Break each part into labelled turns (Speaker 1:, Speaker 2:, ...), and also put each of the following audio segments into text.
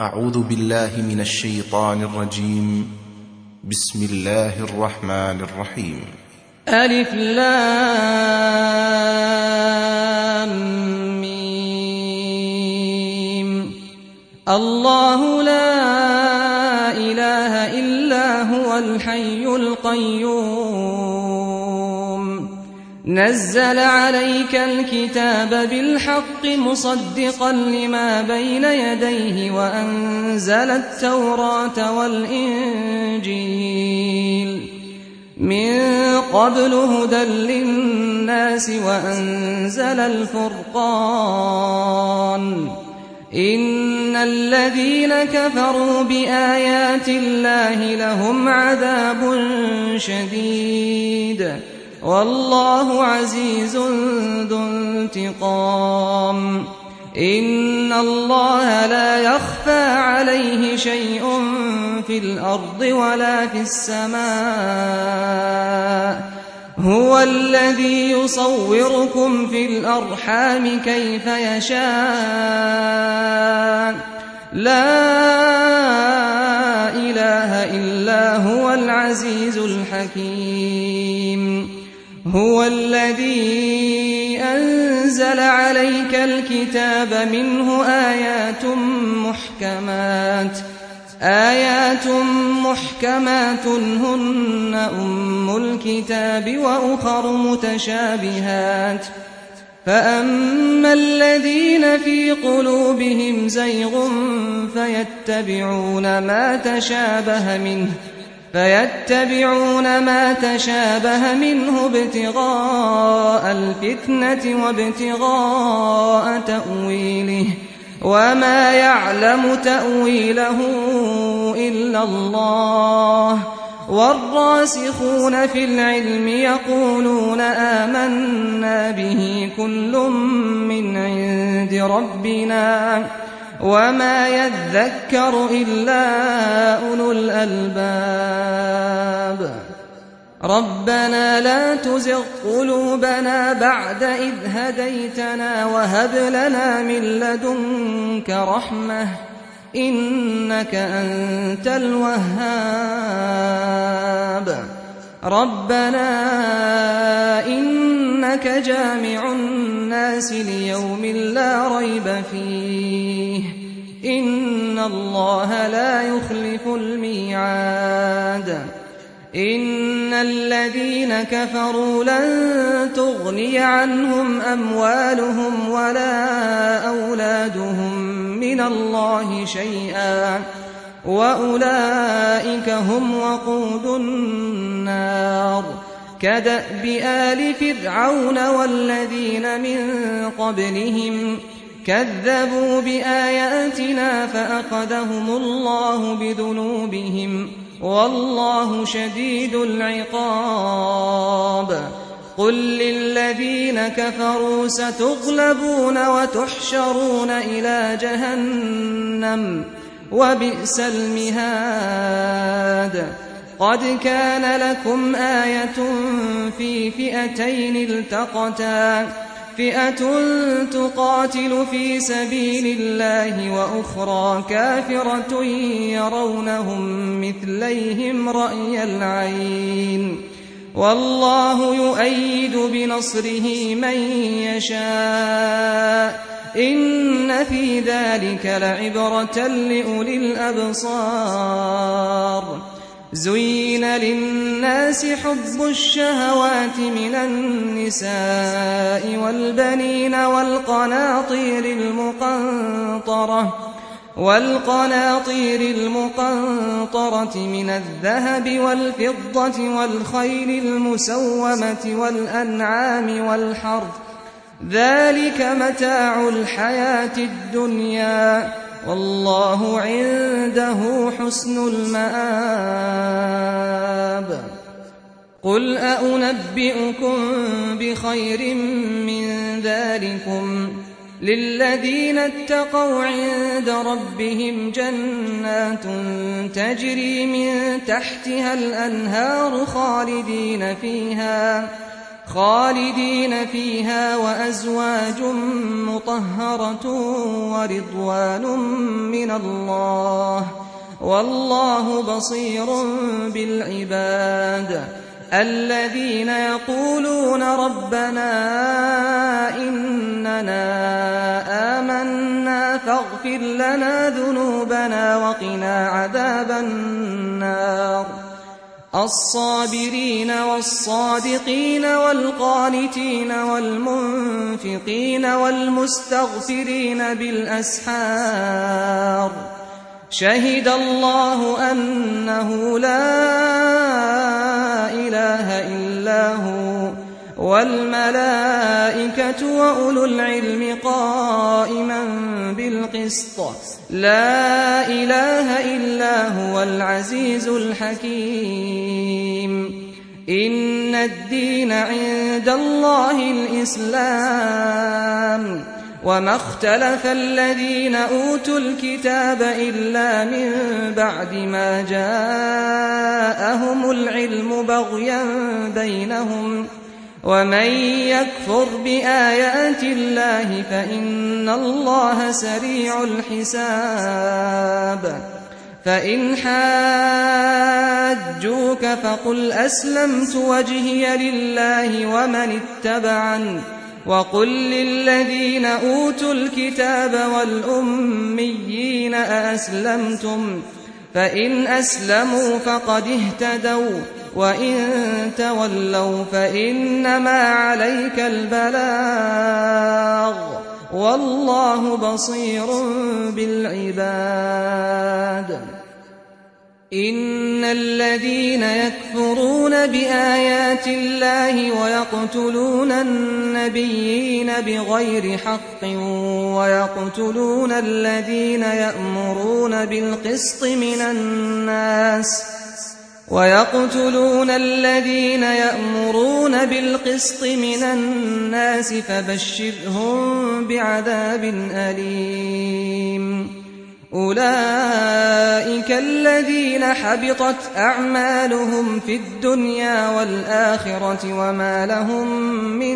Speaker 1: أعوذ بالله من الشيطان الرجيم. بسم الله الرحمن الرحيم.
Speaker 2: ألف لام ميم. الله لا إله إلا هو الحي القيوم نزل عليك الكتاب بالحق مصدقا لما بين يديه وأنزل التوراة والإنجيل من قبل هدى للناس وأنزل الفرقان إن الذين كفروا بآيات الله لهم عذاب شديد والله عزيز ذو انتقام. إن الله لا يخفى عليه شيء في الأرض ولا في السماء هو الذي يصوركم في الأرحام كيف يشاء لا إله إلا هو العزيز الحكيم. هو الذي أنزل عليك الكتاب منه آيات محكمات هن أم الكتاب وأخر متشابهات فأما الذين في قلوبهم زيغ فيتبعون ما تشابه منه ابتغاء الفتنة وابتغاء تأويله وما يعلم تأويله إلا الله والراسخون في العلم يقولون آمنا به كل من عند ربنا وما يذكر إلا أولو الألباب. ربنا لا تزغ قلوبنا بعد إذ هديتنا وهب لنا من لدنك رحمة إنك أنت الوهاب. ربنا إنك جامع الناس ليوم لا ريب فيه إن الله لا يخلف الميعاد. إن الذين كفروا لن تغني عنهم أموالهم ولا أولادهم من الله شيئا وأولئك هم وقود النار. كدأب آل فرعون والذين من قبلهم كذبوا بآياتنا فأخذهم الله بذنوبهم والله شديد العقاب. قل للذين كفروا ستغلبون وتحشرون إلى جهنم وبئس المهاد. قد كان لكم آية في فئتين التقتا فئة تقاتل في سبيل الله وأخرى كافرة يرونهم مثليهم رأي العين والله يؤيد بنصره من يشاء إن في ذلك لعبرة لأولي الأبصار. زين للناس حب الشهوات من النساء والبنين والقناطير المقنطرة من الذهب والفضة والخيل المسومة والأنعام والحرث ذلك متاع الحياة الدنيا والله عنده حسن المآب. قل أنبئكم بخير من ذلكم للذين اتقوا عند ربهم جنات تجري من تحتها الأنهار خالدين فيها وأزواج مطهرة ورضوان من الله والله بصير بالعباد الذين يقولون ربنا إننا آمنا فاغفر لنا ذنوبنا وقنا عذاب النار الصابرين والصادقين والقانتين والمنفقين والمستغفرين بالأسحار شهد الله أنه لا إله إلا هو والملائكة وأولو العلم قائما بالقسط لا إله إلا هو العزيز الحكيم إن الدين عند الله الإسلام وما اختلف الذين أوتوا الكتاب إلا من بعد ما جاءهم العلم بغيا بينهم ومن يكفر بآيات الله فإن الله سريع الحساب فإن حاجوك فقل أسلمت وجهي لله ومن اتبعني وقل للذين أوتوا الكتاب والأميين أأسلمتم فإن أسلموا فقد اهتدوا وإن تولوا فإنما عليك البلاغ والله بصير بالعباد إن الذين يكفرون بآيات الله ويقتلون النبيين بغير حق ويقتلون الذين يأمرون بالقسط من الناس فبشرهم بعذاب أليم أولئك الذين حبطت أعمالهم في الدنيا والآخرة وما لهم من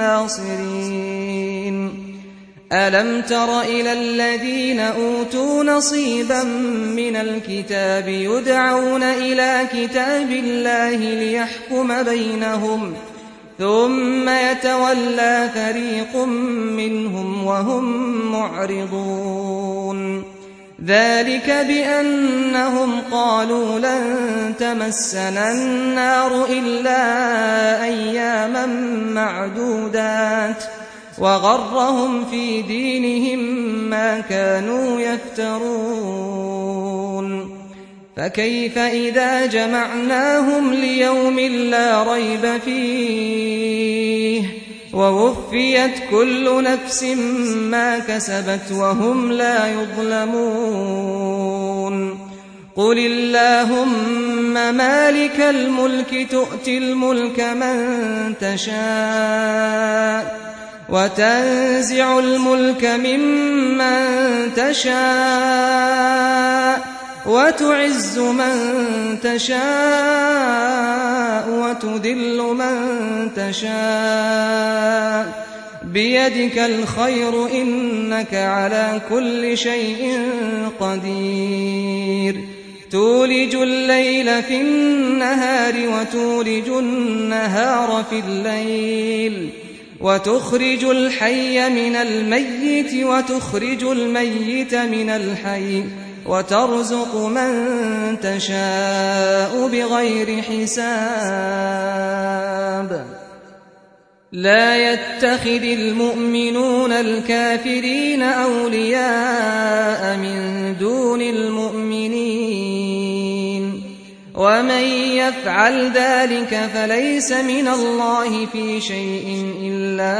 Speaker 2: ناصرين ألم تر إلى الذين أوتوا نصيبا من الكتاب يدعون إلى كتاب الله ليحكم بينهم ثم يتولى فريق منهم وهم معرضون ذلك بأنهم قالوا لن تمسنا النار إلا أياما معدودات وغرهم في دينهم ما كانوا يفترون فكيف إذا جمعناهم ليوم لا ريب فيه ووفيت كل نفس ما كسبت وهم لا يظلمون قل اللهم مالك الملك تؤتي الملك من تشاء وتنزع الملك ممن تشاء وتعز من تشاء وتذل من تشاء بيدك الخير إنك على كل شيء قدير تولج الليل في النهار وتولج النهار في الليل وتخرج الحي من الميت وتخرج الميت من الحي وترزق من تشاء بغير حساب لا يتخذ المؤمنون الكافرين أولياء من دون المؤمنين ومن يفعل ذلك فليس من الله في شيء إلا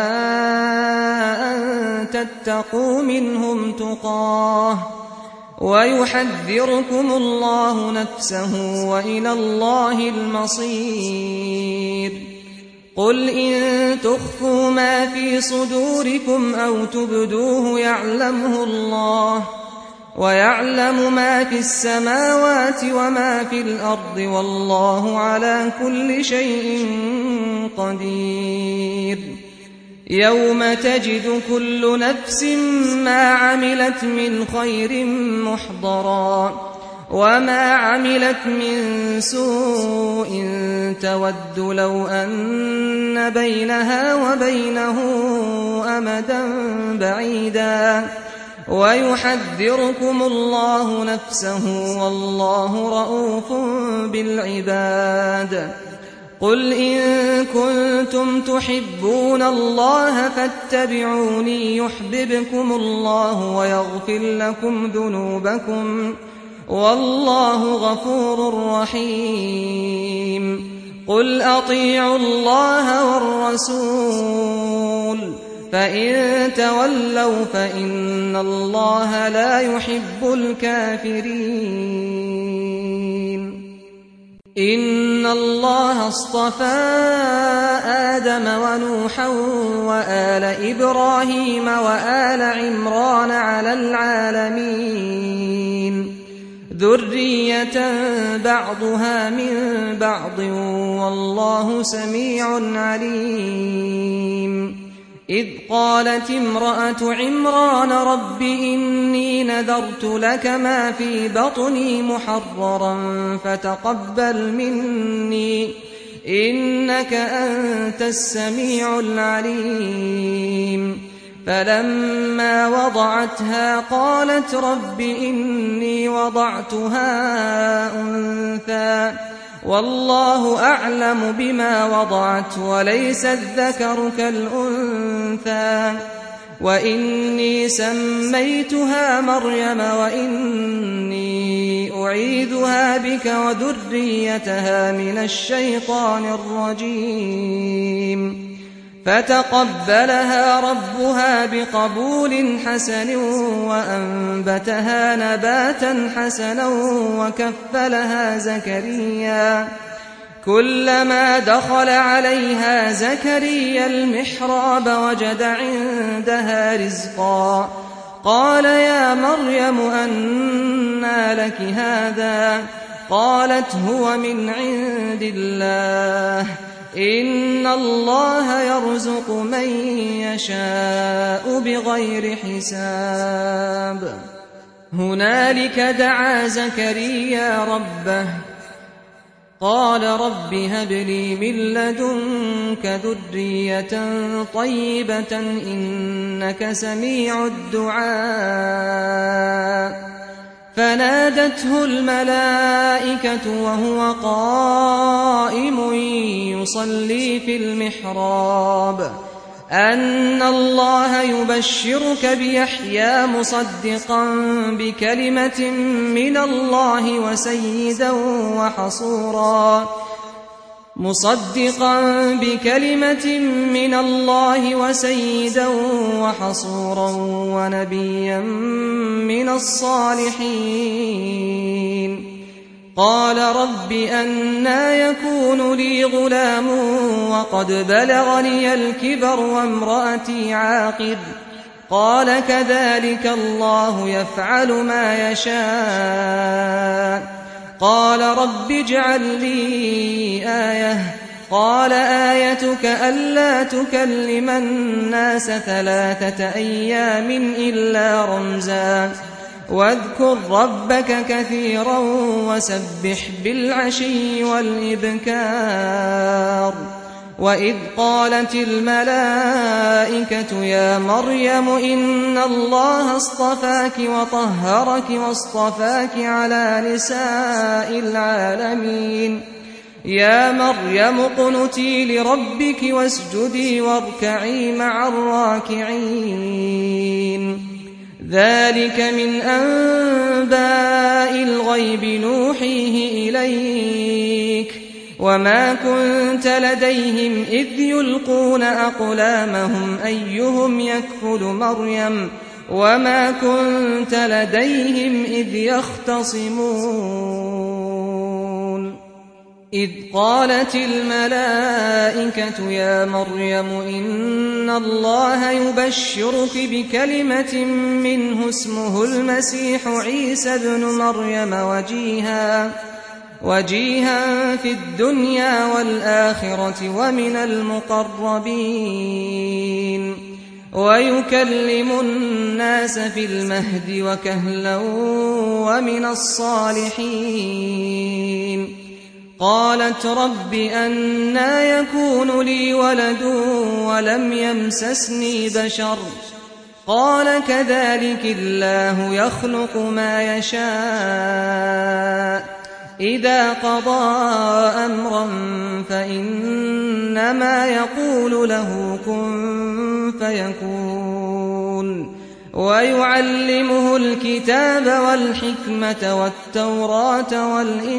Speaker 2: أن تتقوا منهم تقاه ويحذركم الله نفسه وإلى الله المصير قل إن تخفوا ما في صدوركم أو تبدوه يعلمه الله ويعلم ما في السماوات وما في الأرض والله على كل شيء قدير يوم تجد كل نفس ما عملت من خير محضرا وما عملت من سوء تود لو أن بينها وبينه أمدا بعيدا ويحذركم الله نفسه والله رؤوف بالعباد قل إن كنتم تحبون الله فاتبعوني يحببكم الله ويغفر لكم ذنوبكم والله غفور رحيم قل أطيعوا الله والرسول فإن تولوا فإن الله لا يحب الكافرين إن الله اصطفى آدم ونوحا وآل إبراهيم وآل عمران على العالمين ذرية بعضها من بعض والله سميع عليم إذ قالت امرأة عمران رب إني نذرت لك ما في بطني محررا فتقبل مني إنك أنت السميع العليم فلما وضعتها قالت رب إني وضعتها أنثى والله أعلم بما وضعت وليس الذكر كالأنثى وإني سميتها مريم وإني أعيذها بك وذريتها من الشيطان الرجيم فتقبلها ربها بقبول حسن وأنبتها نباتا حسنا وكفلها زكريا كلما دخل عليها زكريا المحراب وجد عندها رزقا قال يا مريم أنى لك هذا قالت هو من عند الله إن الله يرزق من يشاء بغير حساب هنالك دعا زكريا ربه قال رب هب لي من لدنك ذرية طيبة إنك سميع الدعاء فنادته الملائكة وهو قائم يصلي في المحراب أن الله يبشرك بيحيى مصدقا بكلمة من الله وسيدا وحصورا ونبيا من الصالحين قال رب أنى يكون لي غلام وقد بلغني الكبر وامرأتي عاقر قال كذلك الله يفعل ما يشاء قال رب اجعل لي آية قال آيتك ألا تكلم الناس 3 أيام إلا رمزا واذكر ربك كثيرا وسبح بالعشي والإبكار وإذ قالت الملائكة يا مريم إن الله اصطفاك وطهرك واصطفاك على نساء العالمين يا مريم اقنتي لربك واسجدي واركعي مع الراكعين ذلك من أنباء الغيب نوحيه إليك وما كنت لديهم إذ يلقون أقلامهم أيهم يكفل مريم وما كنت لديهم إذ يختصمون إذ قالت الملائكة يا مريم إن الله يبشرك بكلمة منه اسمه المسيح عيسى ابن مريم وجيها في الدنيا والآخرة ومن المقربين ويكلم الناس في المهد وكهلا ومن الصالحين قالت رب أنى يكون لي ولد ولم يمسسني بشر قال كذلك الله يخلق ما يشاء إذا قضى أمرا فإنما يقول له كن فيكون ويعلمه الكتاب والحكمة والتوراة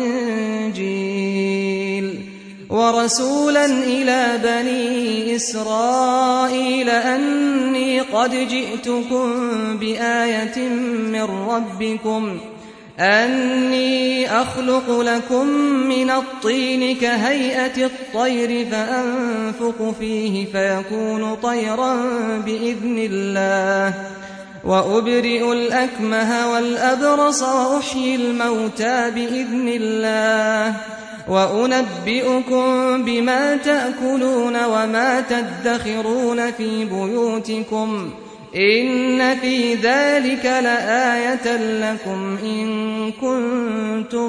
Speaker 2: والإنجيل ورسولا إلى بني إسرائيل أني قد جئتكم بآية من ربكم أني أخلق لكم من الطين كهيئة الطير فأنفخ فيه فيكون طيرا بإذن الله وأبرئ الأكمه والأبرص وأحيي الموتى بإذن الله وأنبئكم بما تأكلون وما تدخرون في بيوتكم إن في ذلك لآية لكم إن كنتم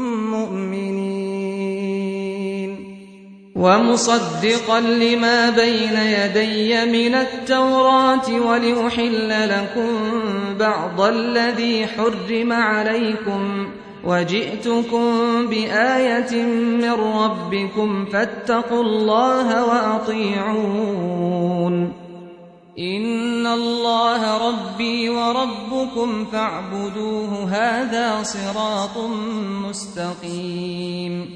Speaker 2: مؤمنين ومصدقا لما بين يدي من التوراة ولأحل لكم بعض الذي حرم عليكم وجئتكم بآية من ربكم فاتقوا الله وأطيعون إن الله ربي وربكم فاعبدوه هذا صراط مستقيم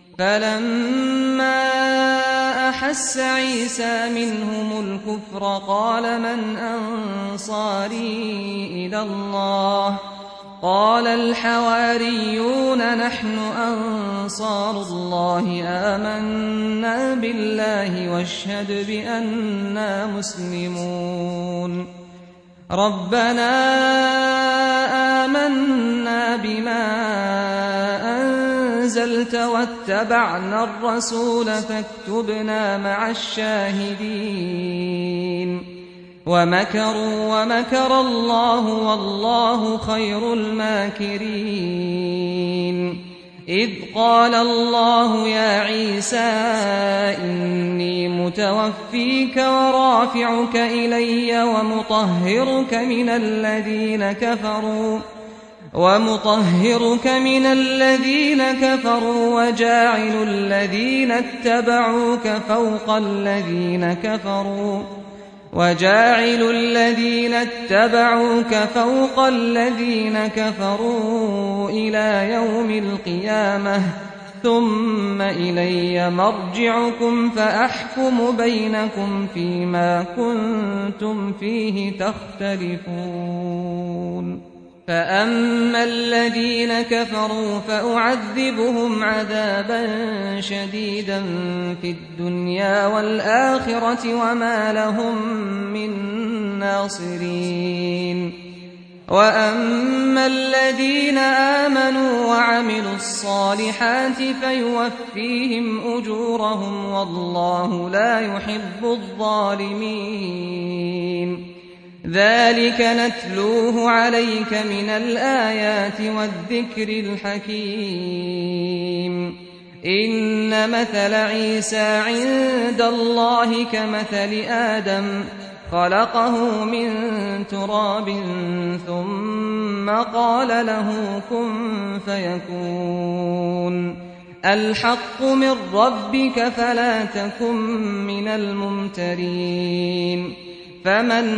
Speaker 2: فلما أحس عيسى منهم الكفر قال من أنصاري إلى الله قال الحواريون نحن أنصار الله آمنا بالله واشهد بأننا مسلمون ربنا آمنا بما أنزلت واتبعنا الرسول فاكتبنا مع الشاهدين ومكروا ومكر الله والله خير الماكرين إذ قال الله يا عيسى إني متوفيك ورافعك إلي ومطهرك من الذين كفروا وجاعل الذين اتبعوك فوق الذين كفروا إلى يوم القيامة ثم إلي مرجعكم فأحكم بينكم فيما كنتم فيه تختلفون فأما الذين كفروا فأعذبهم عذابا شديدا في الدنيا والآخرة وما لهم من ناصرين وأما الذين آمنوا وعملوا الصالحات فيوفيهم أجورهم والله لا يحب الظالمين ذلك نتلوه عليك من الآيات والذكر الحكيم إن مثل عيسى عند الله كمثل آدم خلقه من تراب ثم قال له كن فيكون الحق من ربك فلا تكن من الممترين فمن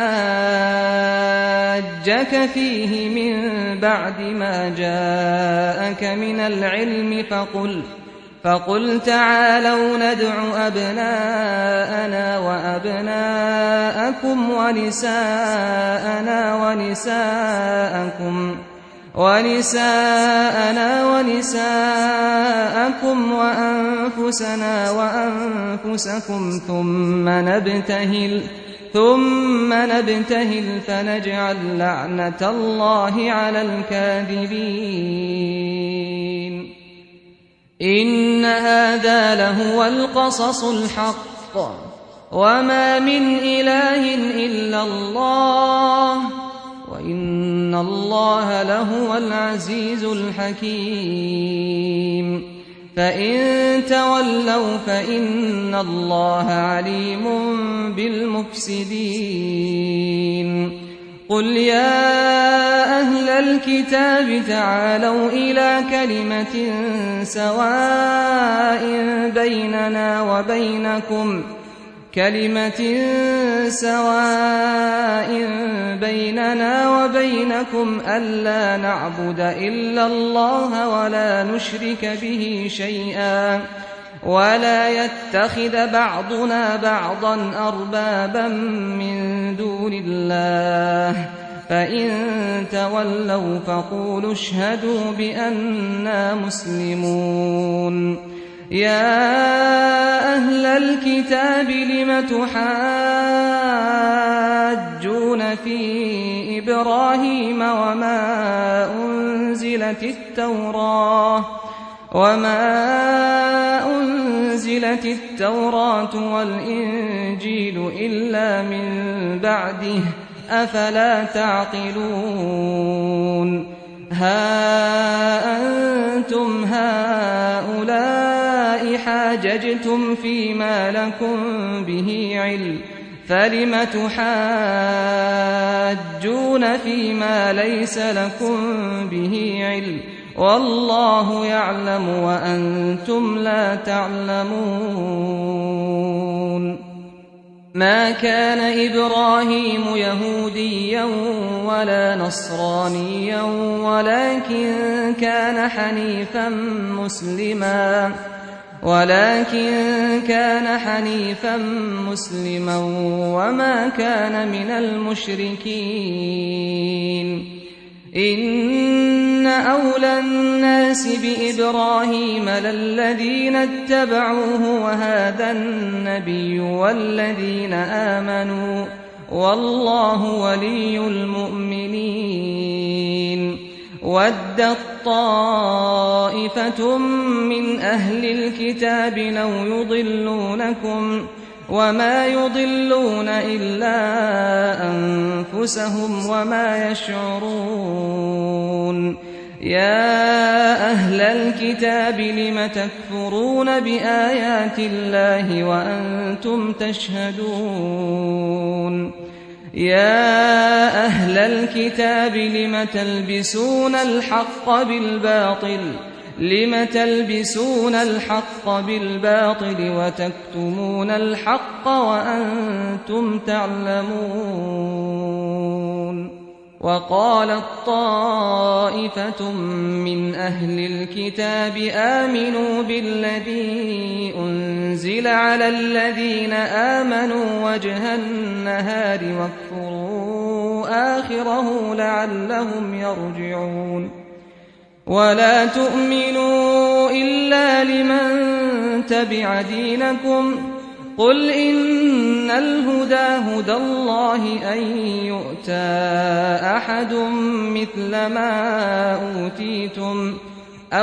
Speaker 2: حاجك فيه من بعد ما جاءك من العلم فقل تعالوا ندع أبناءنا وأبناءكم ونساءنا ونساءكم وأنفسنا وأنفسكم ثم نبتهل فنجعل لعنة الله على الكاذبين إن هذا لهو القصص الحق وما من إله إلا الله وإن الله لهو العزيز الحكيم فإن تولوا فإن الله عليم بالمفسدين قل يا أهل الكتاب تعالوا إلى كلمة سواء بيننا وبينكم ألا نعبد إلا الله ولا نشرك به شيئا ولا يتخذ بعضنا بعضا أربابا من دون الله فإن تولوا فقولوا اشهدوا بأننا مسلمون يا أهل الكتاب لم تحاجون في إبراهيم وما أنزلت التوراة والإنجيل إلا من بعده أفلا تعقلون ها أنتم هؤلاء حاججتم فيما لكم به علم فلم تحاجون فيما ليس لكم به علم والله يعلم وأنتم لا تعلمون ما كان إبراهيم يهوديا ولا نصرانيا ولكن كان حنيفا مسلما وما كان من المشركين إن أولى الناس بإبراهيم للذين اتبعوه وهذا النبي والذين آمنوا والله ولي المؤمنين ودت طائفة من أهل الكتاب لو يضلونكم وما يضلون إلا أنفسهم وما يشعرون يا أهل الكتاب لم تكفرون بآيات الله وأنتم تشهدون يا أهل الكتاب لم تلبسون الحق بالباطل وتكتمون الحق وأنتم تعلمون وقالت طائفة من أهل الكتاب آمنوا بالذي أنزل على الذين آمنوا وجه النهار واكفروا آخره لعلهم يرجعون ولا تؤمنوا إلا لمن تبع دينكم قل إن الهدى هدى الله أن يؤتى أحد مثل ما أوتيتم أو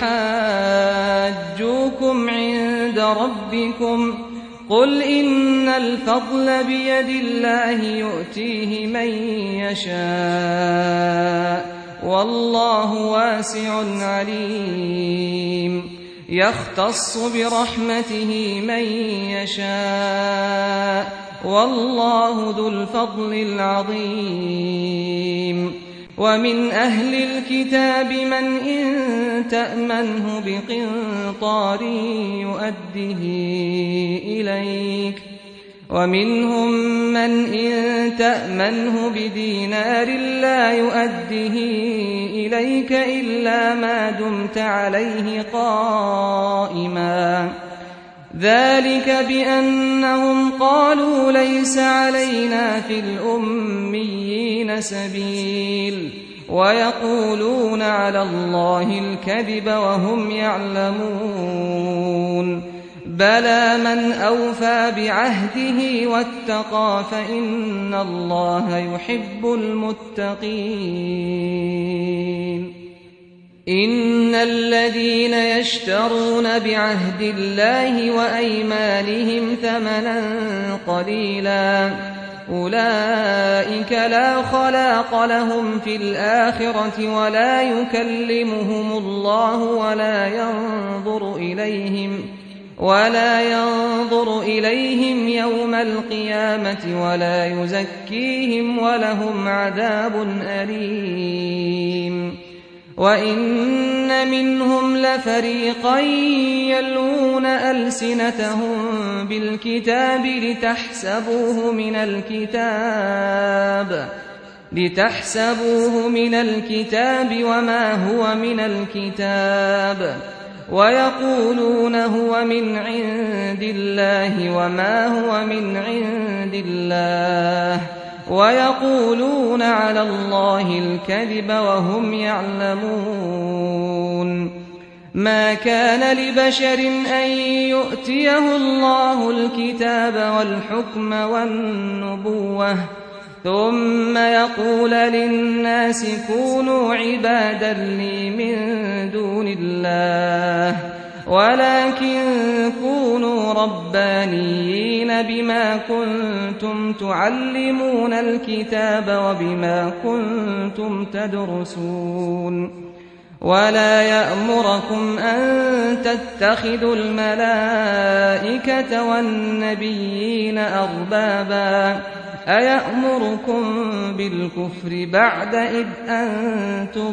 Speaker 2: يحاجوكم عند ربكم قل إن الفضل بيد الله يؤتيه من يشاء والله واسع عليم يختص برحمته من يشاء والله ذو الفضل العظيم ومن أهل الكتاب من إن تأمنه بقنطار يؤده إليك ومنهم من إن تأمنه بدينار لا يؤده إليك إلا ما دمت عليه قائما ذلك بأنهم قالوا ليس علينا في الأميين سبيل ويقولون على الله الكذب وهم يعلمون بلى من أوفى بعهده واتقى فإن الله يحب المتقين إن الذين يشترون بعهد الله وأيمانهم ثمنا قليلا أولئك لا خلاق لهم في الآخرة ولا يكلمهم الله ولا ينظر إليهم يوم القيامة ولا يزكيهم ولهم عذاب أليم وإن منهم لفريقا يلوون ألسنتهم بالكتاب لتحسبوه من الكتاب وما هو من الكتاب ويقولون هو من عند الله وما هو من عند الله ويقولون على الله الكذب وهم يعلمون ما كان لبشر أن يؤتيه الله الكتاب والحكم والنبوة ثم يقول للناس كونوا عبادا لي من دون الله ولكن كونوا ربانيين بما كنتم تعلمون الكتاب وبما كنتم تدرسون ولا يأمركم أن تتخذوا الملائكة والنبيين أربابا أيأمركم بالكفر بعد إذ أنتم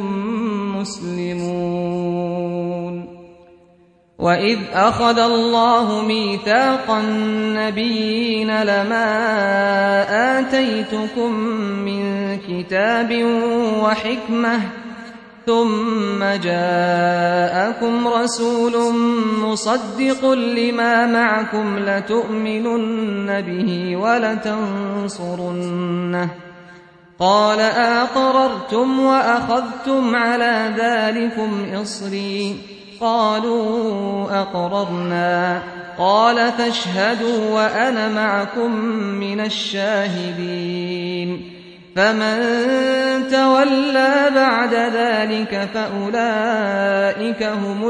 Speaker 2: مسلمون وإذ أخذ الله ميثاق النبيين لما آتيتكم من كتاب وحكمة ثم جاءكم رسول مصدق لما معكم لتؤمنن به ولتنصرنه قال أقررتم وأخذتم على ذلكم إصري قالوا أقررنا قال فاشهدوا وأنا معكم من الشاهدين فمن تولى بعد ذلك فأولئك هم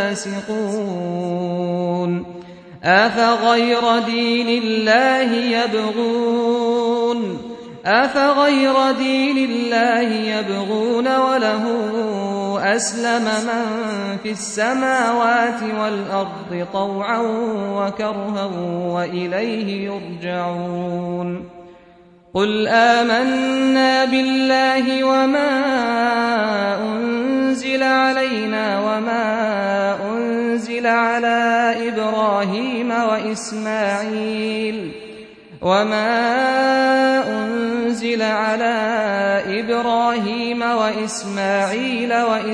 Speaker 2: الفاسقون أفغير دين الله يبغون وله أسلم من في السماوات والأرض طوعا وكرها وإليه يرجعون قل آمنا بالله وما أنزل علينا وما أنزل على إبراهيم وإسماعيل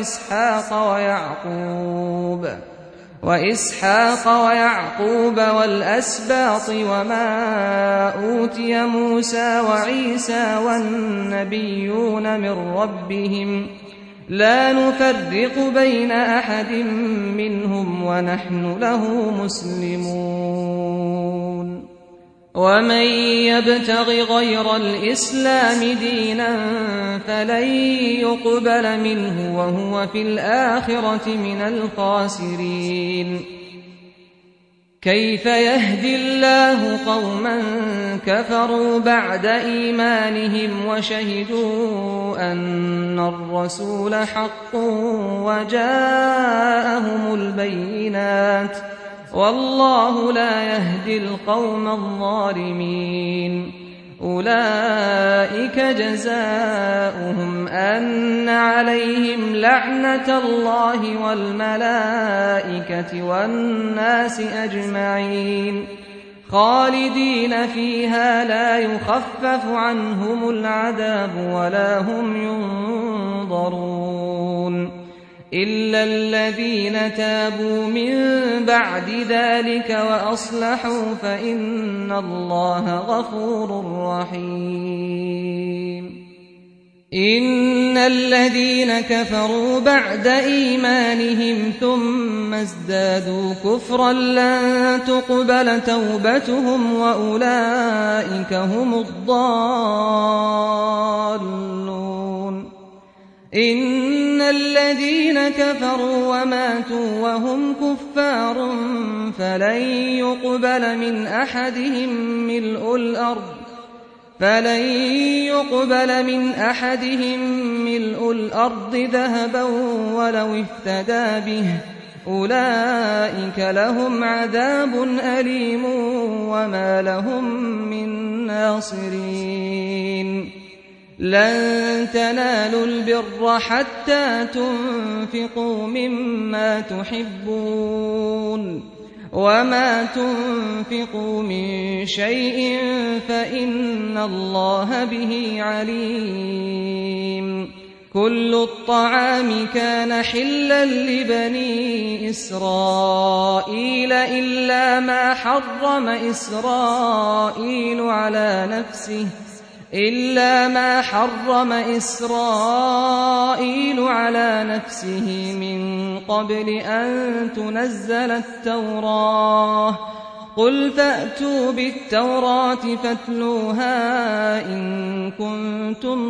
Speaker 2: وإسحاق ويعقوب والأسباط وما أوتي موسى وعيسى والنبيون من ربهم لا نفرق بين أحد منهم ونحن له مسلمون ومن يبتغ غير الإسلام دينا فلن يقبل منه وهو في الآخرة من الخاسرين كيف يهدي الله قوما كفروا بعد إيمانهم وشهدوا أن الرسول حق وجاءهم البينات والله لا يهدي القوم الظالمين أولئك جزاؤهم أن عليهم لعنة الله والملائكة والناس أجمعين خالدين فيها لا يخفف عنهم العذاب ولا هم ينظرون إلا الذين تابوا من بعد ذلك وأصلحوا فإن الله غفور رحيم إن الذين كفروا بعد إيمانهم ثم ازدادوا كفرا لن تقبل توبتهم وأولئك هم الضالون إن الذين كفروا وماتوا وهم كفار فلن يقبل من أحدهم ملء الأرض ذهبا ولو افتدى به أولئك لهم عذاب أليم وما لهم من ناصرين لن تنالوا البر حتى تنفقوا مما تحبون وما تنفقوا من شيء فإن الله به عليم كل الطعام كان حلا لبني إسرائيل إلا ما حرم إسرائيل على نفسه من قبل أن تنزل التوراة قل فأتوا بالتوراة فاتلوها إن كنتم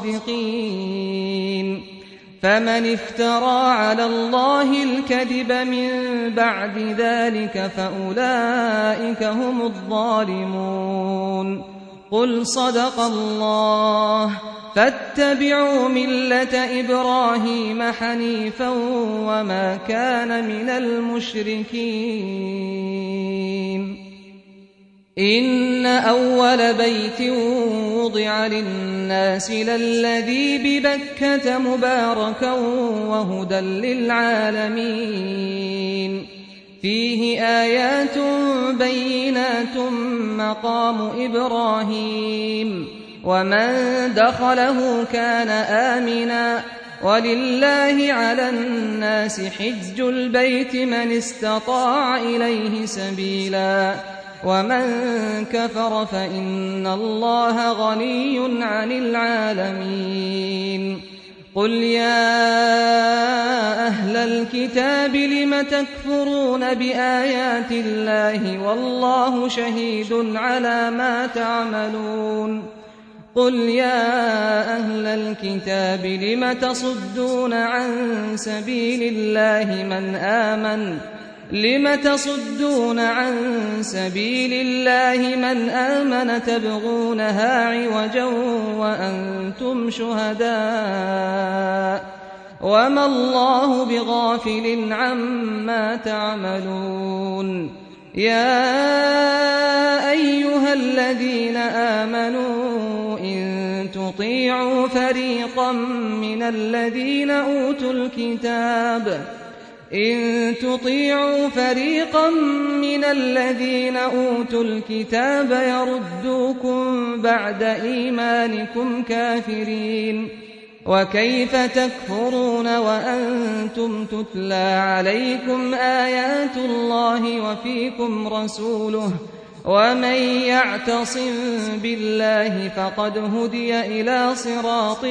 Speaker 2: صادقين فمن افترى على الله الكذب من بعد ذلك فأولئك هم الظالمون قل صدق الله فاتبعوا ملة إبراهيم حنيفا وما كان من المشركين إن أول بيت وضع للناس للذي ببكة مباركا وهدى للعالمين فيه آيات بينات مقام إبراهيم ومن دخله كان آمنا ولله على الناس حج البيت من استطاع إليه سبيلا ومن كفر فإن الله غني عن العالمين قل يا أهل الكتاب لم تكفرون بآيات الله والله شهيد على ما تعملون قل يا أهل الكتاب لم تصدون عن سبيل الله من آمن تبغونها عوجا وأنتم شهداء وما الله بغافل عما تعملون يا أيها الذين آمنوا إن تطيعوا فريقا من الذين أوتوا الكتاب يردوكم بعد إيمانكم كافرين وكيف تكفرون وأنتم تتلى عليكم آيات الله وفيكم رسوله ومن يعتصم بالله فقد هدي إلى صراط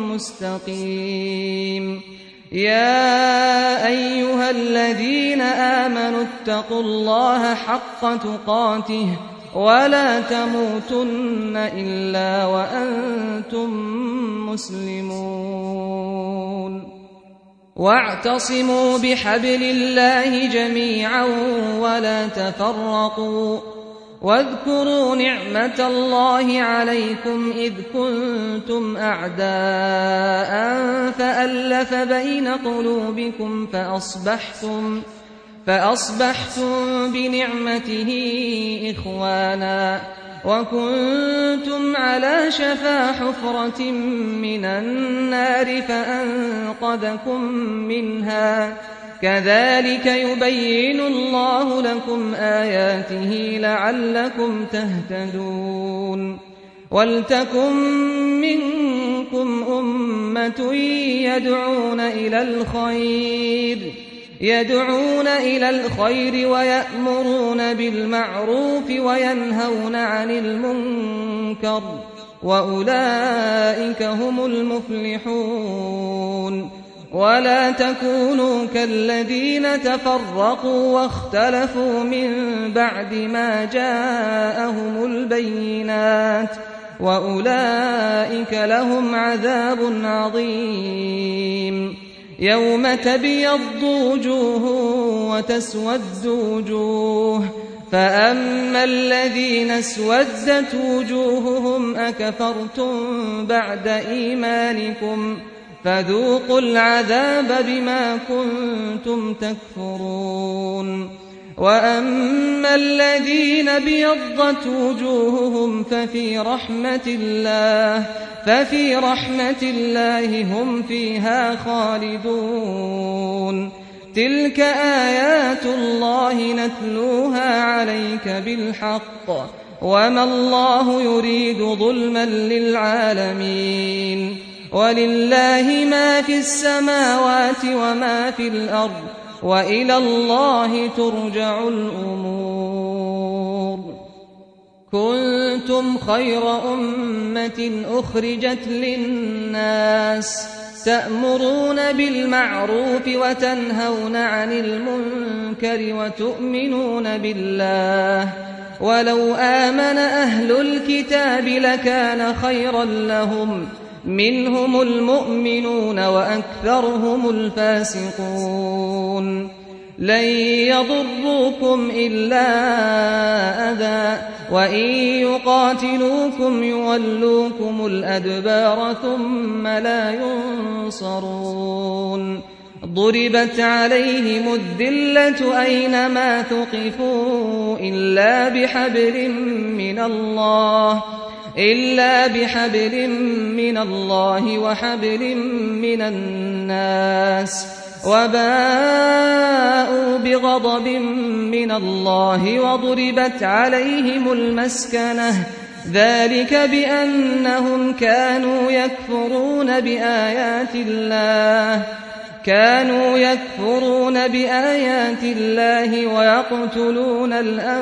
Speaker 2: مستقيم يا أيها الذين آمنوا اتقوا الله حق تقاته ولا تموتن إلا وأنتم مسلمون واعتصموا بحبل الله جميعا ولا تفرقوا واذكروا نعمة الله عليكم إذ كنتم أعداء فألف بين قلوبكم فأصبحتم بنعمته إخوانا وكنتم على شفا حفرة من النار فأنقذكم منها كذلك يبين الله لكم آياته لعلكم تهتدون ولتكن منكم أمة يدعون إلى الخير ويأمرون بالمعروف وينهون عن المنكر وأولئك هم المفلحون ولا تكونوا كالذين تفرقوا واختلفوا من بعد ما جاءهم البينات وأولئك لهم عذاب عظيم يوم تبيض وجوه وتسود وجوه فأما الذين اسودت وجوههم أكفرتم بعد إيمانكم فذوقوا العذاب بما كنتم تكفرون وأما الذين ابيضت وجوههم ففي رحمة الله هم فيها خالدون تلك آيات الله نتلوها عليك بالحق وما الله يريد ظلما للعالمين ولله ما في السماوات وما في الأرض وإلى الله ترجع الأمور كنتم خير أمة أخرجت للناس تأمرون بالمعروف وتنهون عن المنكر وتؤمنون بالله ولو آمن أهل الكتاب لكان خيرا لهم منهم المؤمنون وأكثرهم الفاسقون لن يضروكم إلا أذى وإن يقاتلوكم يولوكم الأدبار ثم لا ينصرون ضربت عليهم الذلة أينما ثقفوا إلا بحبل من الله وحبل من الناس وباءوا بغضب من الله وضربت عليهم المسكنة ذلك بأنهم كانوا يكفرون بآيات الله ويقتلون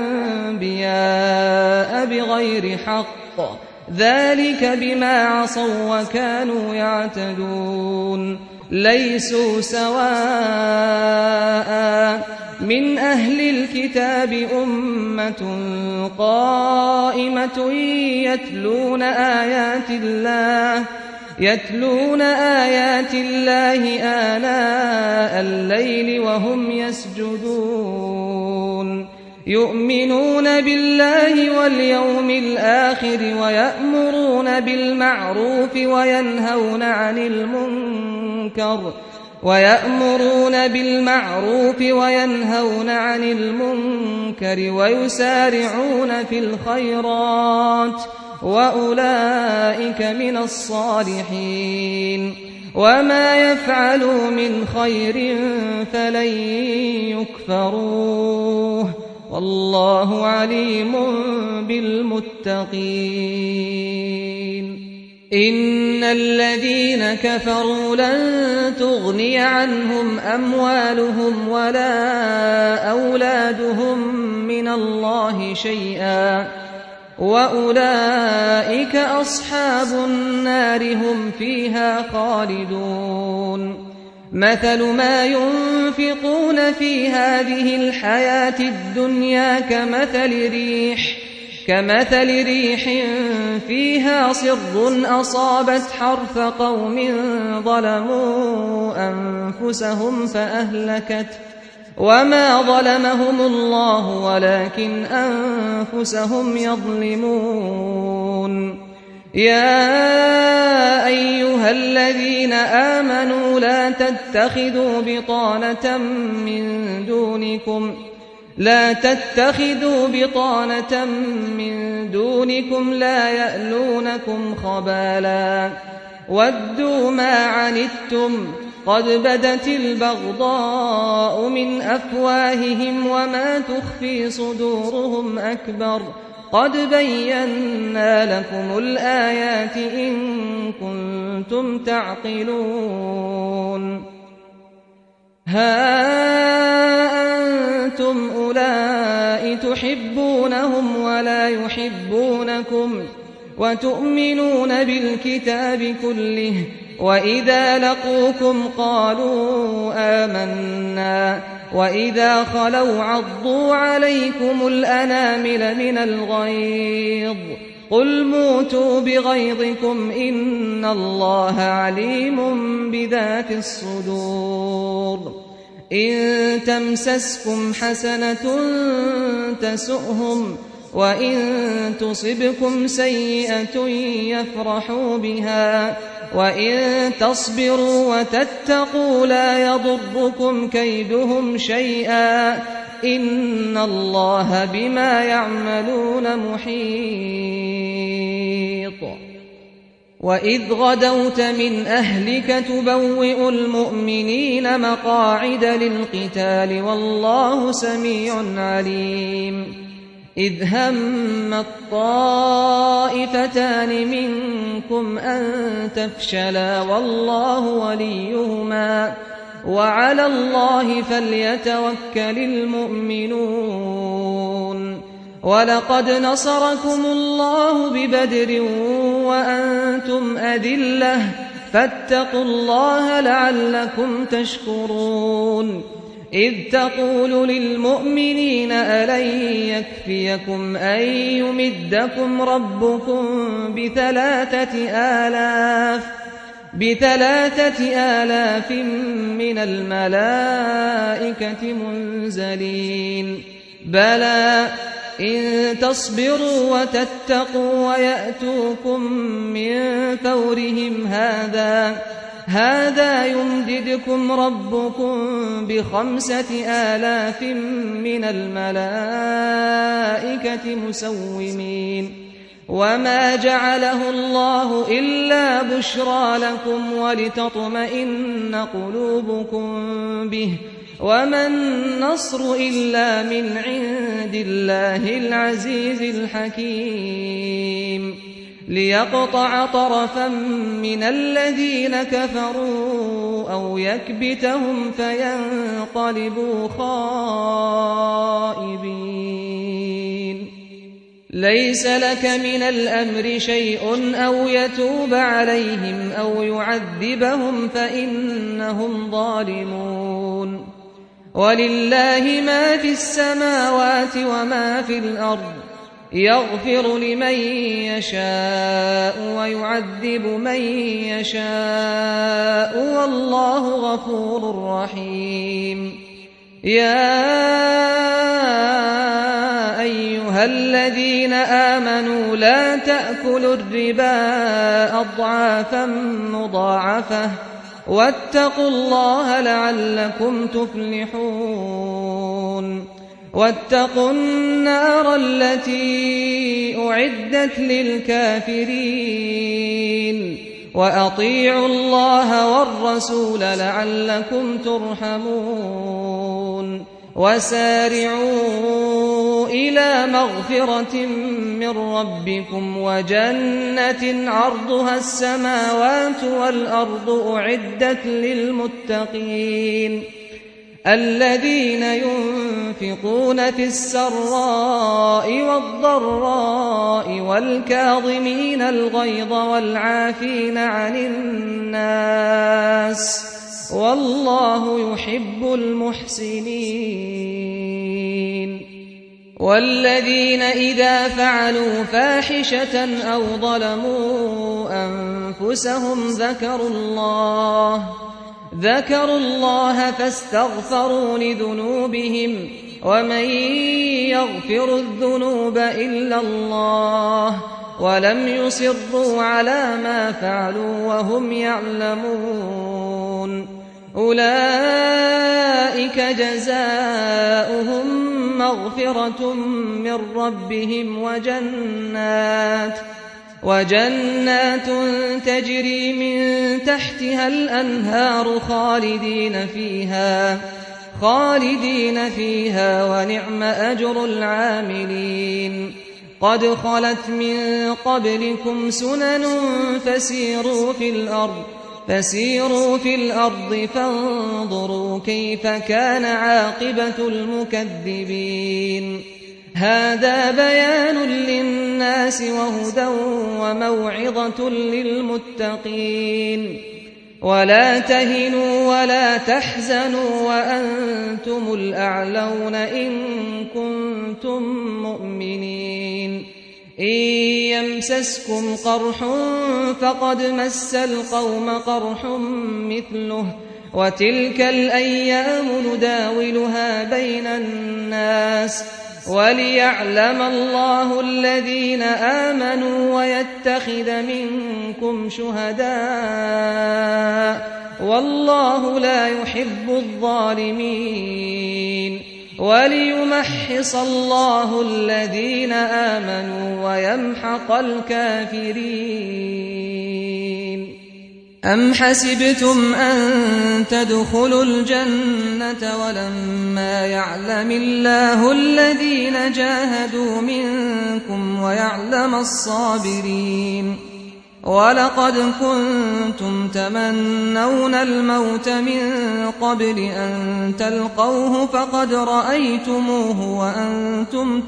Speaker 2: الأنبياء بغير حق ذلك بما عصوا وكانوا يعتدون ليسوا سواء من أهل الكتاب أمة قائمة يتلون آيات الله آناء الليل وهم يسجدون يؤمنون بالله واليوم الآخر ويأمرون بالمعروف وينهون عن المنكر ويسارعون في الخيرات وأولئك من الصالحين وما يفعلوا من خير فلن يكفروه والله عليم بالمتقين إن الذين كفروا لن تغني عنهم أموالهم ولا أولادهم من الله شيئا وأولئك أصحاب النار هم فيها خالدون مثل ما ينفقون في هذه الحياة الدنيا كمثل ريح فيها صر أصابت حرث قوم ظلموا أنفسهم فأهلكت وما ظلمهم الله ولكن أنفسهم يظلمون يا أيها الذين آمنوا لا تتخذوا بطانة من دونكم لا يألونكم خبالا ودوا ما عنتم قد بدت البغضاء من أفواههم وما تخفي صدورهم أكبر قد بينا لكم الآيات إن كنتم تعقلون ها أنتم أولئك تحبونهم ولا يحبونكم وتؤمنون بالكتاب كله وإذا لقوكم قالوا آمنا وإذا خلوا عضوا عليكم الأنامل من الغيظ قل موتوا بغيظكم إن الله عليم بذات الصدور إن تمسسكم حسنة تسؤهم وإن تصبكم سيئة يفرحوا بها وإن تصبروا وتتقوا لا يضركم كيدهم شيئا إن الله بما يعملون محيط وإذ غدوت من أهلك تبوئ المؤمنين مقاعد للقتال والله سميع عليم إذ هم الطائفتان منكم أن تفشلا والله وليهما وعلى الله فليتوكل المؤمنون ولقد نصركم الله ببدر وأنتم أذلة فاتقوا الله لعلكم تشكرون إذ تقول للمؤمنين ألن يكفيكم أن يمدكم ربكم ب3,000 من الملائكة منزلين بلى إن تصبروا وتتقوا ويأتوكم من فورهم هذا يمددكم ربكم ب5,000 من الملائكة مسومين وما جعله الله إلا بشرى لكم ولتطمئن قلوبكم به وما النصر إلا من عند الله العزيز الحكيم ليقطع طرفا من الذين كفروا أو يكبتهم فينقلبوا خائبين ليس لك من الأمر شيء أو يتوب عليهم أو يعذبهم فإنهم ظالمون ولله ما في السماوات وما في الأرض يغفر لمن يشاء ويعذب من يشاء والله غفور رحيم يا أيها الذين آمنوا لا تأكلوا الربا أضعافا مضاعفة واتقوا الله لعلكم تفلحون واتقوا النار التي أعدت للكافرين وأطيعوا الله والرسول لعلكم ترحمون وسارعوا إلى مغفرة من ربكم وجنة عرضها السماوات والأرض أعدت للمتقين الذين ينفقون في السراء والضراء والكاظمين الغيظ والعافين عن الناس والله يحب المحسنين والذين إذا فعلوا فاحشة أو ظلموا أنفسهم ذكروا الله فاستغفروا لذنوبهم ومن يغفر الذنوب إلا الله ولم يصروا على ما فعلوا وهم يعلمون أولئك جزاؤهم مغفرة من ربهم وجنات تجري من تحتها الأنهار خالدين فيها ونعم أجر العاملين قد خلت من قبلكم سنن فسيروا في الأرض فانظروا كيف كان عاقبة المكذبين هذا بيان للناس وهدى وموعظة للمتقين ولا تهنوا ولا تحزنوا وأنتم الأعلون إن كنتم مؤمنين إن يمسسكم قرح فقد مس القوم قرح مثله وتلك الأيام نداولها بين الناس وليعلم الله الذين آمنوا ويتخذ منكم شهداء والله لا يحب الظالمين وليمحص الله الذين آمنوا ويمحق الكافرين. أم حسبتم أن تدخلوا الجنة ولما يعلم الله الذين جاهدوا منكم ويعلم الصابرين ولقد كنتم تمنون الموت من قبل أن تلقوه فقد رأيتموه وأنتم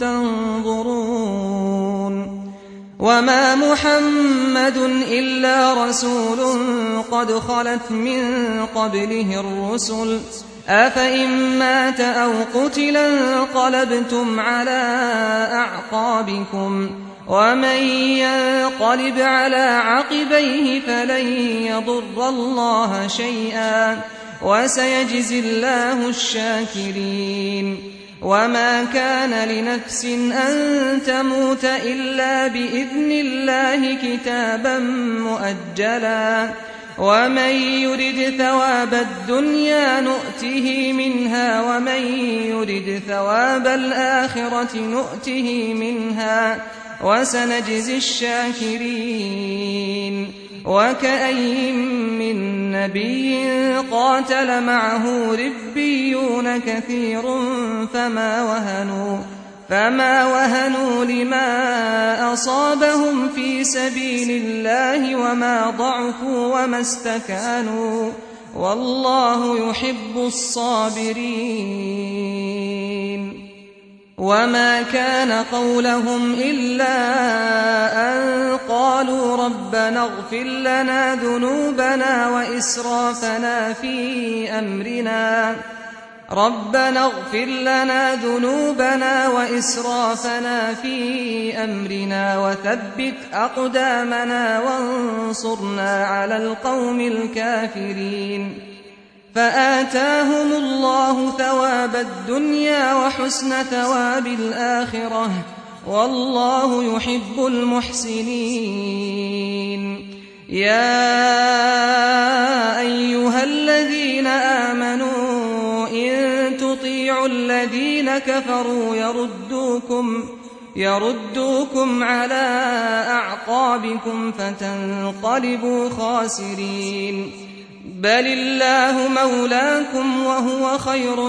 Speaker 2: تنظرون وما محمد إلا رسول قد خلت من قبله الرسل أفإن مات أو قتل انقلبتم على أعقابكم ومن ينقلب على عقبيه فلن يضر الله شيئا وسيجزي الله الشاكرين. وما كان لنفس أن تموت إلا بإذن الله كتابا مؤجلا ومن يرد ثواب الدنيا نؤته منها ومن يرد ثواب الآخرة نؤته منها وسنجزي الشاكرين. وكأين من نبي قاتل معه ربيون كثير فما وهنوا لما أصابهم في سبيل الله وما ضعفوا وما استكانوا والله يحب الصابرين. وما كان قولهم إلا أن قالوا ربنا اغفر لنا ذنوبنا وإسرافنا في أمرنا وثبت أقدامنا وانصرنا على القوم الكافرين. فآتاهم الله ثواب الدنيا وحسن ثواب الآخرة والله يحب المحسنين. يا أيها الذين آمنوا إن تطيعوا الذين كفروا يردوكم على أعقابكم فتنقلبوا خاسرين. بل الله مولاكم وهو خير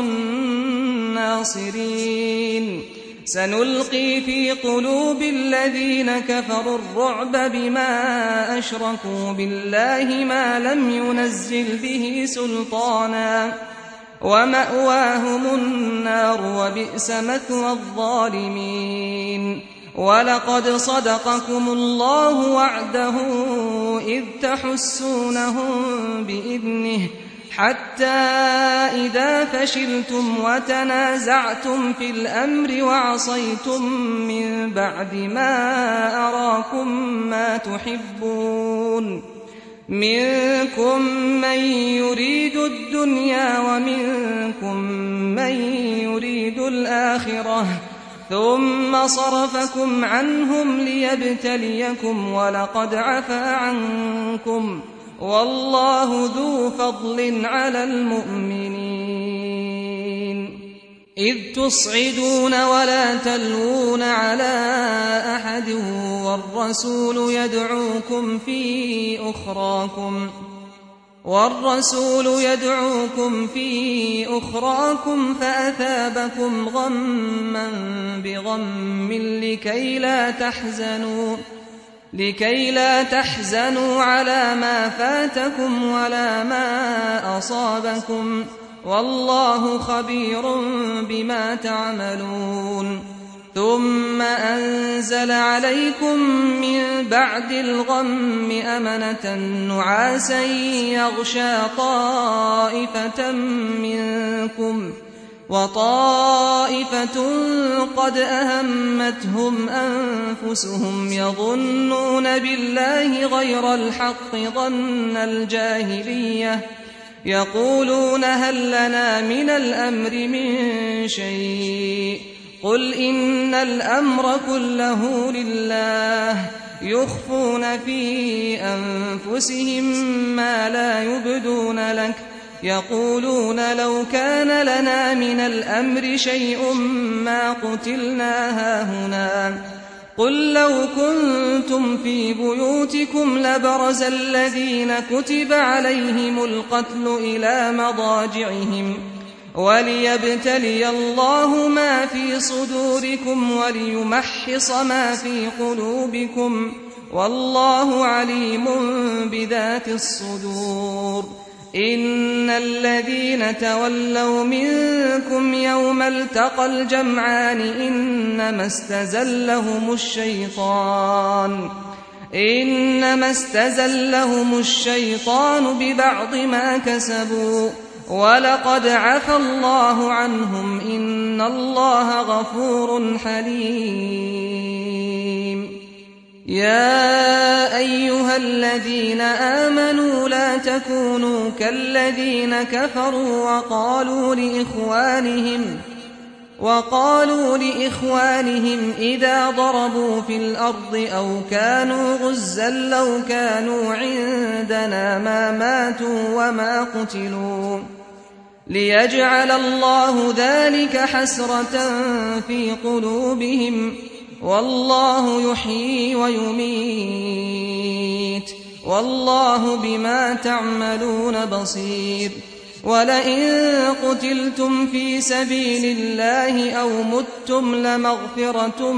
Speaker 2: الناصرين. سنلقي في قلوب الذين كفروا الرعب بما أشركوا بالله ما لم ينزل به سلطانا ومأواهم النار وبئس مثوى الظالمين. ولقد صدقكم الله وعده إذ تحسونهم بإذنه حتى إذا فشلتم وتنازعتم في الأمر وعصيتم من بعد ما أراكم ما تحبون منكم من يريد الدنيا ومنكم من يريد الآخرة ثم صرفكم عنهم ليبتليكم ولقد عفا عنكم والله ذو فضل على المؤمنين. إذ تصعدون ولا تلوون على أحد والرسول يدعوكم في أخراكم فأثابكم غما بغم لكي لا تحزنوا على ما فاتكم ولا ما أصابكم والله خبير بما تعملون. ثم أنزل عليكم من بعد الغم أمنة نعاسا يغشى طائفة منكم وطائفة قد أهمتهم أنفسهم يظنون بالله غير الحق ظن الجاهلية يقولون هل لنا من الأمر من شيء قل إن الأمر كله لله يخفون في أنفسهم ما لا يبدون لك يقولون لو كان لنا من الأمر شيء ما قتلنا هاهنا قل لو كنتم في بيوتكم لبرز الذين كتب عليهم القتل إلى مضاجعهم وليبتلي الله ما في صدوركم وليمحص ما في قلوبكم والله عليم بذات الصدور إن الذين تولوا منكم يوم التقى الجمعان إنما استزلهم الشيطان ببعض ما كسبوا ولقد عفى الله عنهم إن الله غفور حليم يا أيها الذين آمنوا لا تكونوا كالذين كفروا وقالوا لإخوانهم إذا ضربوا في الأرض أو كانوا غزا لو كانوا عندنا ما ماتوا وما قتلوا ليجعل الله ذلك حسرة في قلوبهم والله يحيي ويميت والله بما تعملون بصير ولئن قتلتم في سبيل الله أو متم لمغفرة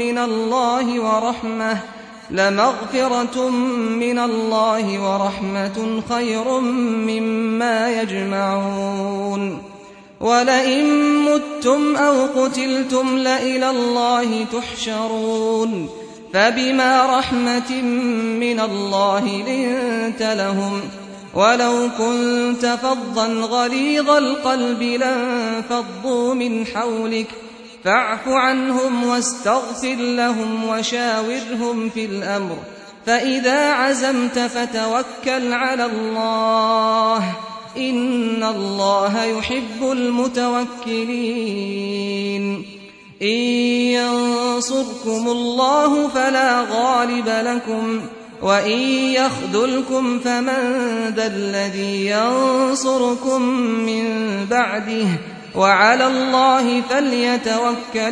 Speaker 2: من الله ورحمة خير مما يجمعون ولئن متم أو قتلتم لإلى الله تحشرون فبما رحمة من الله لنت لهم ولو كنت فظا غليظ القلب لانفضوا من حولك فاعف عنهم واستغفر لهم وشاورهم في الأمر فإذا عزمت فتوكل على الله إن الله يحب المتوكلين إن ينصركم الله فلا غالب لكم وإن يخذلكم فمن ذا الذي ينصركم من بعده وعلى الله فليتوكل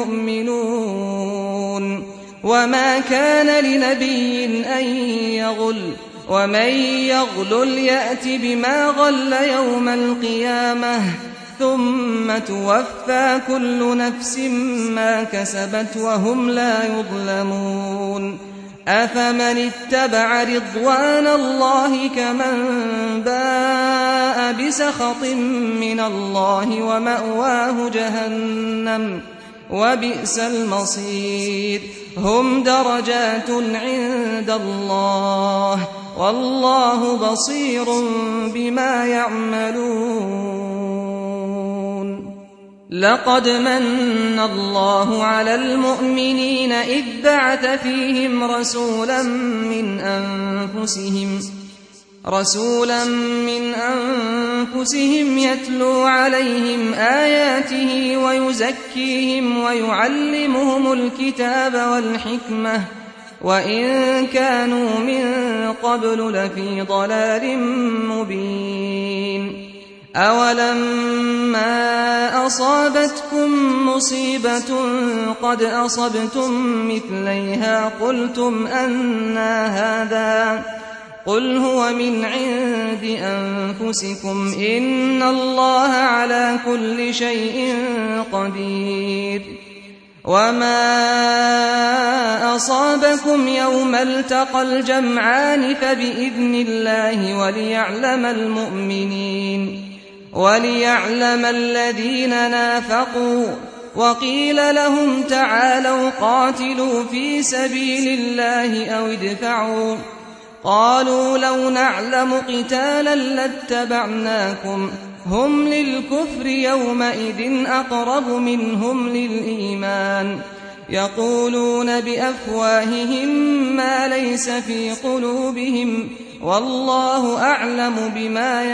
Speaker 2: المؤمنون وما كان لنبي أن يغل ومن يغلل يأت بما غل يوم القيامة ثم توفى كل نفس ما كسبت وهم لا يظلمون أفمن اتبع رضوان الله كمن باء بسخط من الله ومأواه جهنم وبئس المصير هم درجات عند الله والله بصير بما يعملون لقد من الله على المؤمنين إذ بعث فيهم رسولا من أنفسهم يتلو عليهم آياته ويزكيهم ويعلمهم الكتاب والحكمة وإن كانوا من قبل لفي ضلال مبين أولما أصابتكم مصيبة قد أصبتم مثليها قلتم أنى هذا قل هو من عند أنفسكم إن الله على كل شيء قدير وما أصابكم يوم التقى الجمعان فبإذن الله وليعلم الذين نافقوا وقيل لهم تعالوا قاتلوا في سبيل الله أو ادفعوا قالوا لو نعلم قتالا لاتبعناكم هم للكفر يومئذ أقرب منهم للإيمان يقولون بأفواههم ما ليس في قلوبهم والله أعلم بما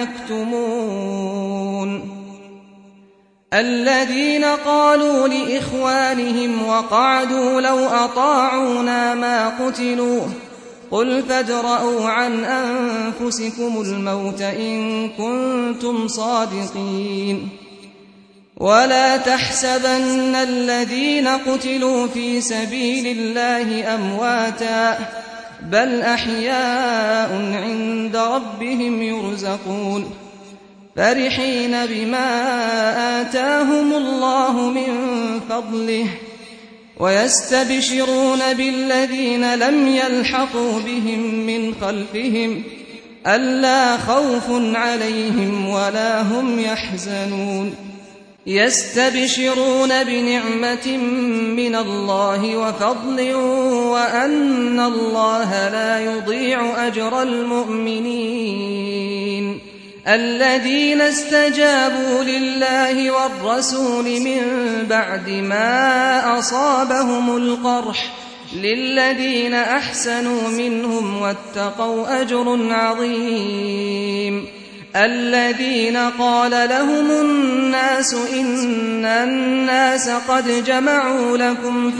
Speaker 2: يكتمون الذين قالوا لإخوانهم وقعدوا لو أطاعونا ما قتلوا قل فادرءوا عن أنفسكم الموت إن كنتم صادقين ولا تحسبن الذين قتلوا في سبيل الله أمواتا بل أحياء عند ربهم يرزقون فرحين بما آتاهم الله من فضله ويستبشرون بالذين لم يلحقوا بهم من خلفهم ألا خوف عليهم ولا هم يحزنون يستبشرون بنعمة من الله وفضل وأن الله لا يضيع أجر المؤمنين الذين استجابوا لله والرسول من بعد ما أصابهم القرح للذين أحسنوا منهم واتقوا أجر عظيم الذين قال لهم الناس إن الناس قد جمعوا لكم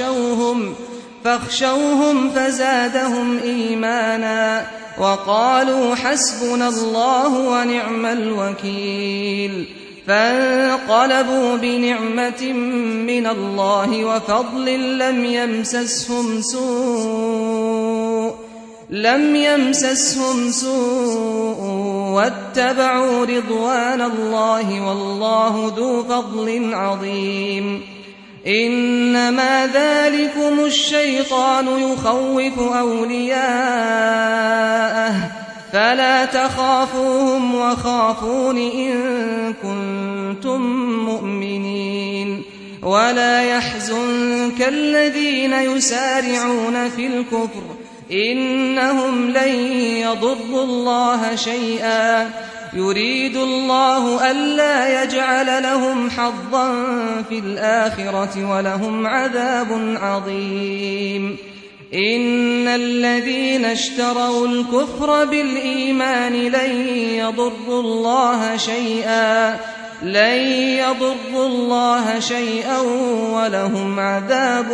Speaker 2: فاخشوهم فزادهم إيمانا وقالوا حسبنا الله ونعم الوكيل فانقلبوا بنعمة من الله وفضل لم يمسسهم سوء واتبعوا رضوان الله والله ذو فضل عظيم إنما ذلكم الشيطان يخوف أولياءه فلا تخافوهم وخافون إن كنتم مؤمنين ولا يحزنك الذين يسارعون في الكفر إنهم لن يضروا الله شيئا يريد الله ألا يجعل لهم حظا في الآخرة ولهم عذاب عظيم إن الذين اشتروا الكفر بالإيمان لن يضروا الله شيئا ولهم عذاب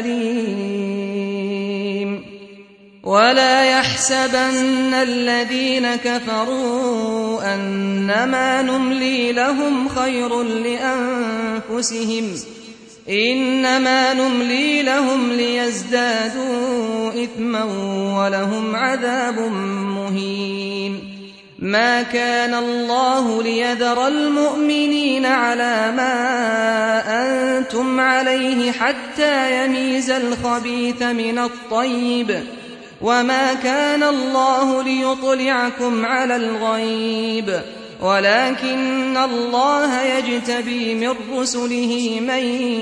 Speaker 2: أليم ولا يحسبن الذين كفروا أنما نملي لهم خير لأنفسهم إنما نملي لهم ليزدادوا إثما ولهم عذاب مهين ما كان الله ليذر المؤمنين على ما أنتم عليه حتى يميز الخبيث من الطيب وما كان الله ليطلعكم على الغيب ولكن الله يجتبي من رسله من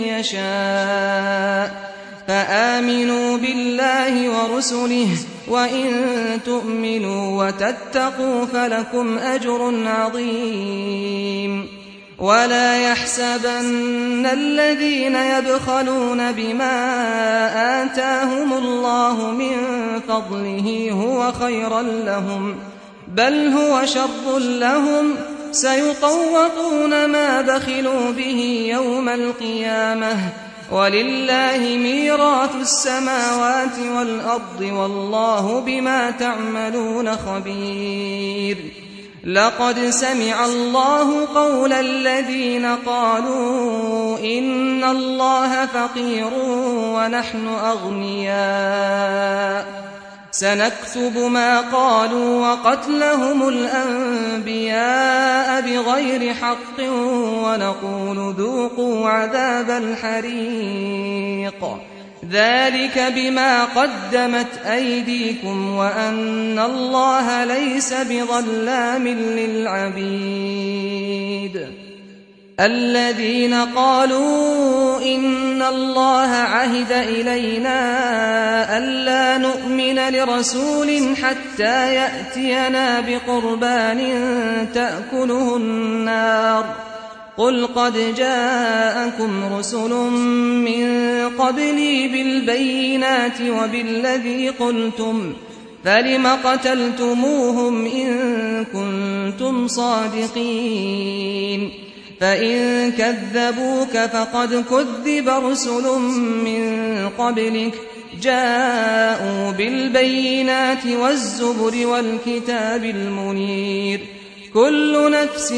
Speaker 2: يشاء فآمنوا بالله ورسله وإن تؤمنوا وتتقوا فلكم أجر عظيم ولا يحسبن الذين يبخلون بما آتاهم الله من فضله هو خيرا لهم بل هو شر لهم سيطوقون ما بخلوا به يوم القيامة ولله ميراث السماوات والأرض والله بما تعملون خبير لقد سمع الله قول الذين قالوا إن الله فقير ونحن أغنياء سنكتب ما قالوا وقتلهم الأنبياء بغير حق ونقول ذوقوا عذاب الحريق ذلك بما قدمت أيديكم وأن الله ليس بظلام للعبيد الذين قالوا إن الله عهد إلينا ألا نؤمن لرسول حتى يأتينا بقربان تأكله النار قل قد جاءكم رسل من قبلي بالبينات وبالذي قلتم فلم قتلتموهم إن كنتم صادقين فإن كذبوك فقد كذب رسل من قبلك جاءوا بالبينات والزبر والكتاب المنير كل نفس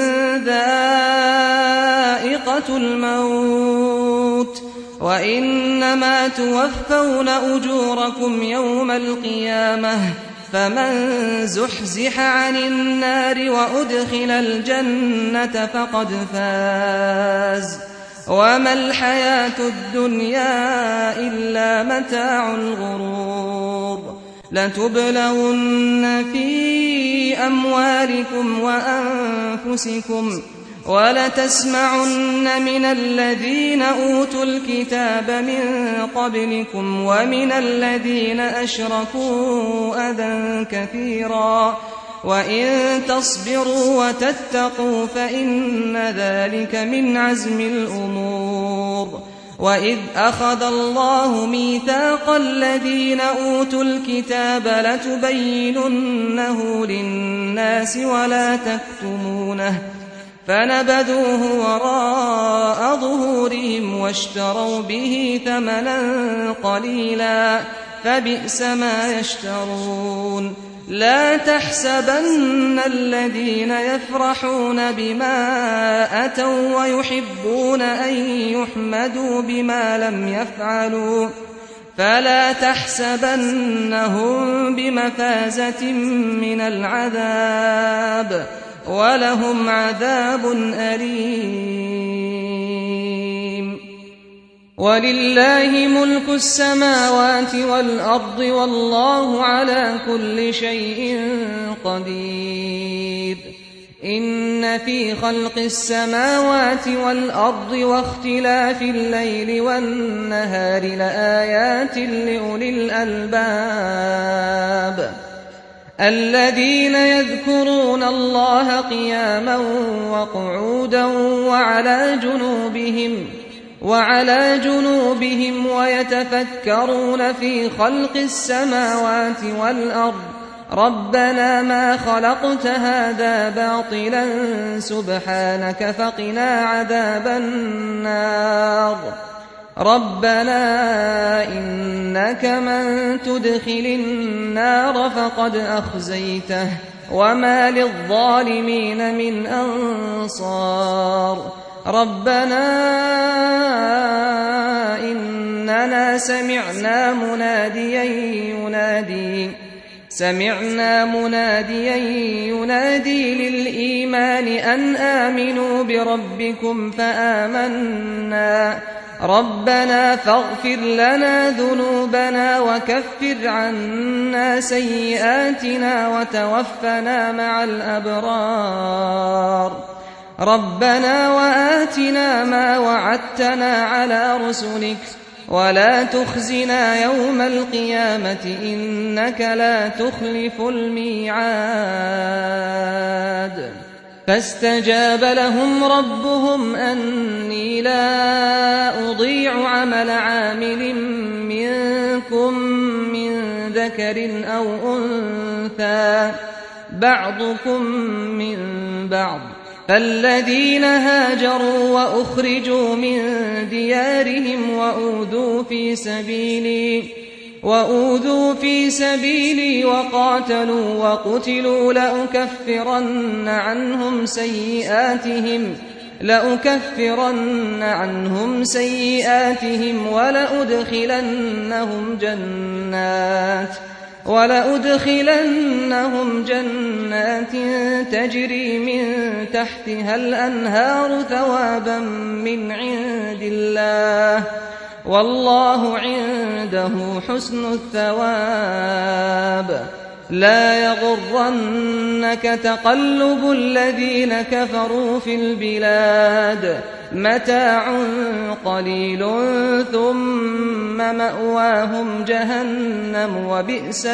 Speaker 2: ذائقة الموت وإنما توفون أجوركم يوم القيامة فمن زحزح عن النار وأدخل الجنة فقد فاز وما الحياة الدنيا إلا متاع الغرور لتبلغن في أموالكم وأنفسكم ولتسمعن من الذين أوتوا الكتاب من قبلكم ومن الذين أشركوا أذى كثيرا وإن تصبروا وتتقوا فإن ذلك من عزم الأمور وإذ أخذ الله ميثاق الذين أوتوا الكتاب لتبيننه للناس ولا تكتمونه فنبذوه وراء ظهورهم واشتروا به ثمنا قليلا فبئس ما يشترون لا تحسبن الذين يفرحون بما أتوا ويحبون أن يحمدوا بما لم يفعلوا فلا تحسبنهم بمفازة من العذاب ولهم عذاب أليم ولله ملك السماوات والأرض والله على كل شيء قدير إن في خلق السماوات والأرض واختلاف الليل والنهار لآيات لأولي الألباب الذين يذكرون الله قياما وقعودا وعلى جنوبهم ويتفكرون في خلق السماوات والأرض ربنا ما خلقت هذا باطلا سبحانك فقنا عذاب النار ربنا إنك من تدخل النار فقد أخزيته وما للظالمين من أنصار ربنا إننا سمعنا مناديا ينادي للإيمان أن آمنوا بربكم فآمنا ربنا فاغفر لنا ذنوبنا وكفر عنا سيئاتنا وتوفنا مع الأبرار ربنا وآتنا ما وعدتنا على رسلك ولا تخزنا يوم القيامة إنك لا تخلف الميعاد فاستجاب لهم ربهم أني لا أضيع عمل عامل منكم من ذكر أو أنثى بعضكم من بعض فالذين هاجروا وأخرجوا من ديارهم وأوذوا في سبيلي وقاتلوا وقتلوا لأكفرن عنهم سيئاتهم ولأدخلنهم جنات تجري من تحتها الأنهار ثوابا من عند الله والله عنده حسن الثواب لا يغرنك تقلب الذين كفروا في البلاد متاع قليل ثم مأواهم جهنم وبئس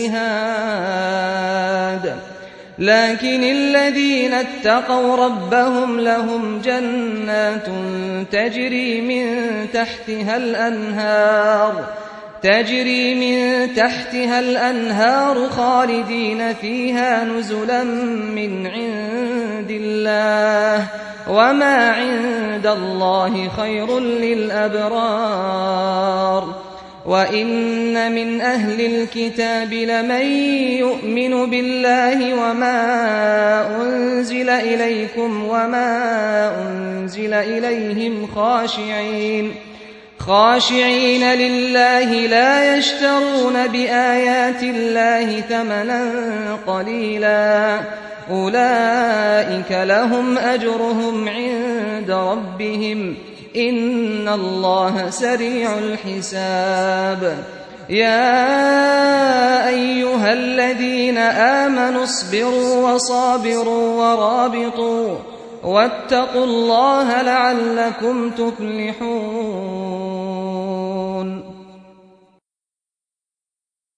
Speaker 2: المهاد لكن الذين اتقوا ربهم لهم جنات تجري من تحتها الأنهار خالدين فيها نزلا من عند الله وما عند الله خير للأبرار وإن من أهل الكتاب لمن يؤمن بالله وما أنزل إليكم وما أنزل إليهم خاشعين لله لا يشترون بآيات الله ثمنا قليلا أولئك لهم أجرهم عند ربهم إن الله سريع الحساب يا أيها الذين آمنوا اصبروا وصابروا ورابطوا واتقوا الله لعلكم تفلحون